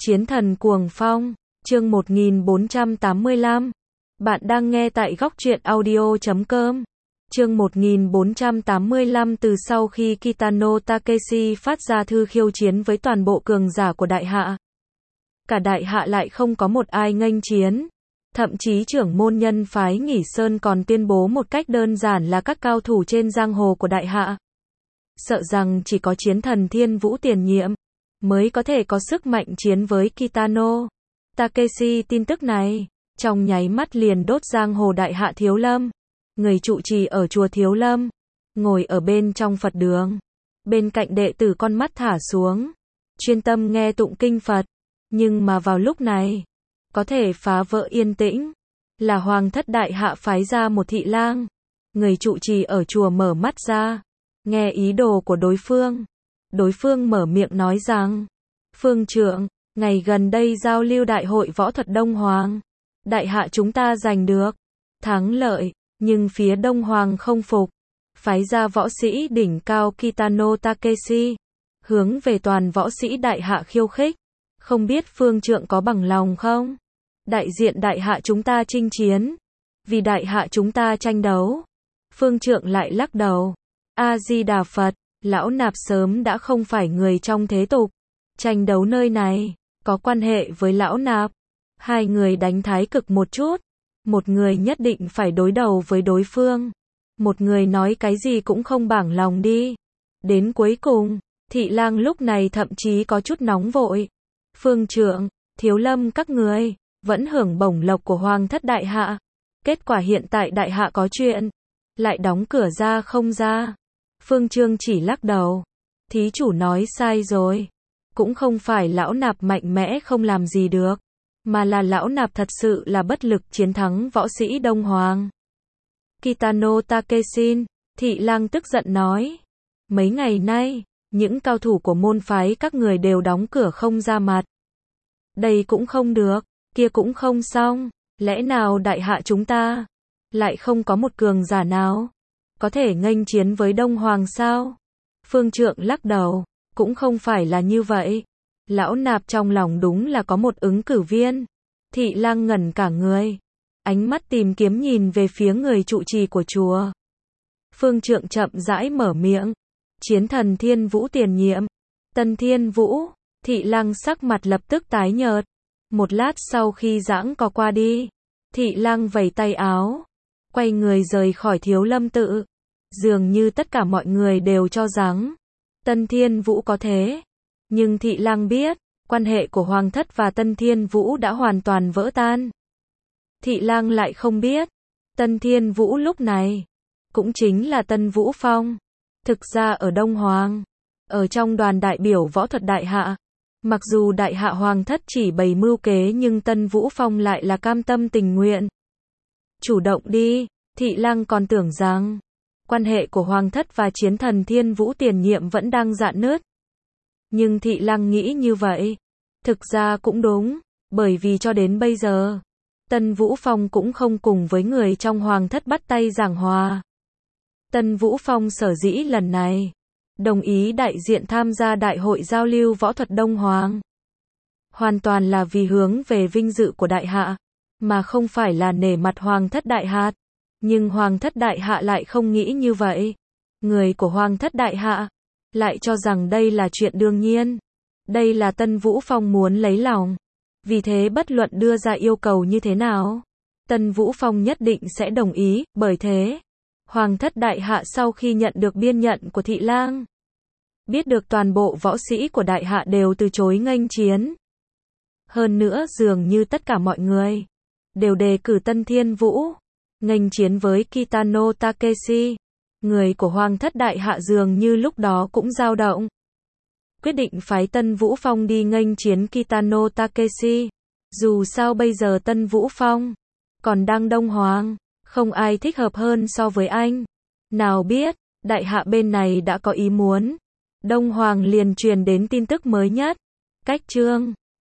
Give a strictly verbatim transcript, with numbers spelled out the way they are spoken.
Chiến thần cuồng phong, chương một nghìn bốn trăm tám mươi lăm. Bạn đang nghe tại góc truyện audio chấm com. Chương một nghìn bốn trăm tám mươi lăm. Từ sau khi Kitano Takeshi phát ra thư khiêu chiến với toàn bộ cường giả của đại hạ, cả đại hạ lại không có một ai nghênh chiến. Thậm chí trưởng môn nhân phái Nghỉ Sơn còn tuyên bố một cách đơn giản là các cao thủ trên giang hồ của đại hạ sợ rằng chỉ có chiến thần Thiên Vũ tiền nhiệm mới có thể có sức mạnh chiến với Kitano Takeshi. Tin tức này trong nháy mắt liền đốt giang hồ đại hạ. Thiếu Lâm, người trụ trì ở chùa Thiếu Lâm, ngồi ở bên trong Phật đường, bên cạnh đệ tử con mắt thả xuống, chuyên tâm nghe tụng kinh Phật. Nhưng mà vào lúc này, có thể phá vỡ yên tĩnh là Hoàng thất đại hạ phái ra một thị lang. Người trụ trì ở chùa mở mắt ra, nghe ý đồ của đối phương. Đối phương mở miệng nói rằng: Phương trượng, ngày gần đây giao lưu đại hội võ thuật Đông Hoàng, đại hạ chúng ta giành được thắng lợi, nhưng phía Đông Hoàng không phục, phái ra võ sĩ đỉnh cao Kitano Takeshi, hướng về toàn võ sĩ đại hạ khiêu khích. Không biết phương trượng có bằng lòng không? Đại diện đại hạ chúng ta chinh chiến, vì đại hạ chúng ta tranh đấu. Phương trượng lại lắc đầu. A-di-đà Phật, lão nạp sớm đã không phải người trong thế tục. Tranh đấu nơi này, có quan hệ với lão nạp. Hai người đánh thái cực một chút. Một người nhất định phải đối đầu với đối phương. Một người nói cái gì cũng không bảng lòng đi. Đến cuối cùng, thị lang lúc này thậm chí có chút nóng vội. Phương trượng, Thiếu Lâm các người vẫn hưởng bổng lộc của Hoàng thất đại hạ. Kết quả hiện tại đại hạ có chuyện, lại đóng cửa ra không ra. Phương Trương chỉ lắc đầu. Thí chủ nói sai rồi. Cũng không phải lão nạp mạnh mẽ không làm gì được, mà là lão nạp thật sự là bất lực chiến thắng võ sĩ Đông Hoàng. Kitano Takeshi, thị lang tức giận nói. Mấy ngày nay, những cao thủ của môn phái các người đều đóng cửa không ra mặt. Đây cũng không được, kia cũng không xong. Lẽ nào đại hạ chúng ta lại không có một cường giả nào có thể nghênh chiến với Đông Hoàng sao? Phương trượng lắc đầu. Cũng không phải là như vậy. Lão nạp trong lòng đúng là có một ứng cử viên. Thị lang ngẩn cả người, ánh mắt tìm kiếm nhìn về phía người trụ trì của chùa. Phương trượng chậm rãi mở miệng. Chiến thần Thiên Vũ tiền nhiệm. Tân Thiên Vũ. Thị lang sắc mặt lập tức tái nhợt. Một lát sau khi giãng có qua đi, thị lang vẩy tay áo, quay người rời khỏi Thiếu Lâm tự. Dường như tất cả mọi người đều cho rằng Tân Thiên Vũ có thế. Nhưng thị lang biết, quan hệ của Hoàng thất và Tân Thiên Vũ đã hoàn toàn vỡ tan. Thị lang lại không biết, Tân Thiên Vũ lúc này cũng chính là Tân Vũ Phong. Thực ra ở Đông Hoàng, ở trong đoàn đại biểu võ thuật đại hạ, mặc dù đại hạ Hoàng thất chỉ bày mưu kế, nhưng Tân Vũ Phong lại là cam tâm tình nguyện chủ động đi. Thị lang còn tưởng rằng quan hệ của Hoàng thất và chiến thần Thiên Vũ tiền nhiệm vẫn đang rạn nứt. Nhưng thị lang nghĩ như vậy, thực ra cũng đúng, bởi vì cho đến bây giờ, Tân Vũ Phong cũng không cùng với người trong Hoàng thất bắt tay giảng hòa. Tân Vũ Phong sở dĩ lần này đồng ý đại diện tham gia đại hội giao lưu võ thuật Đông Hoàng, hoàn toàn là vì hướng về vinh dự của đại hạ, mà không phải là nể mặt Hoàng thất đại hạ. Nhưng Hoàng thất đại hạ lại không nghĩ như vậy. Người của Hoàng thất đại hạ lại cho rằng đây là chuyện đương nhiên. Đây là Tân Vũ Phong muốn lấy lòng. Vì thế bất luận đưa ra yêu cầu như thế nào, Tân Vũ Phong nhất định sẽ đồng ý. Bởi thế, Hoàng thất đại hạ sau khi nhận được biên nhận của thị lang, biết được toàn bộ võ sĩ của đại hạ đều từ chối nghênh chiến. Hơn nữa dường như tất cả mọi người đều đề cử Tân Thiên Vũ nghênh chiến với Kitano Takeshi. Người của Hoàng thất đại hạ dường như lúc đó cũng dao động, quyết định phái Tân Vũ Phong đi nghênh chiến Kitano Takeshi. Dù sao bây giờ Tân Vũ Phong còn đang Đông Hoàng, không ai thích hợp hơn so với anh. Nào biết, đại hạ bên này đã có ý muốn. Đông Hoàng liền truyền đến tin tức mới nhất. Cách chương